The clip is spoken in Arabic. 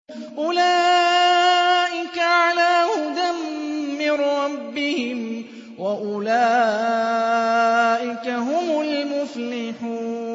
أُولَٰئِكَ عَلَىٰ هُدًى مِّن رَّبِّهِمْ ۖ وَأُولَٰئِكَ هُمُ الْمُفْلِحُونَ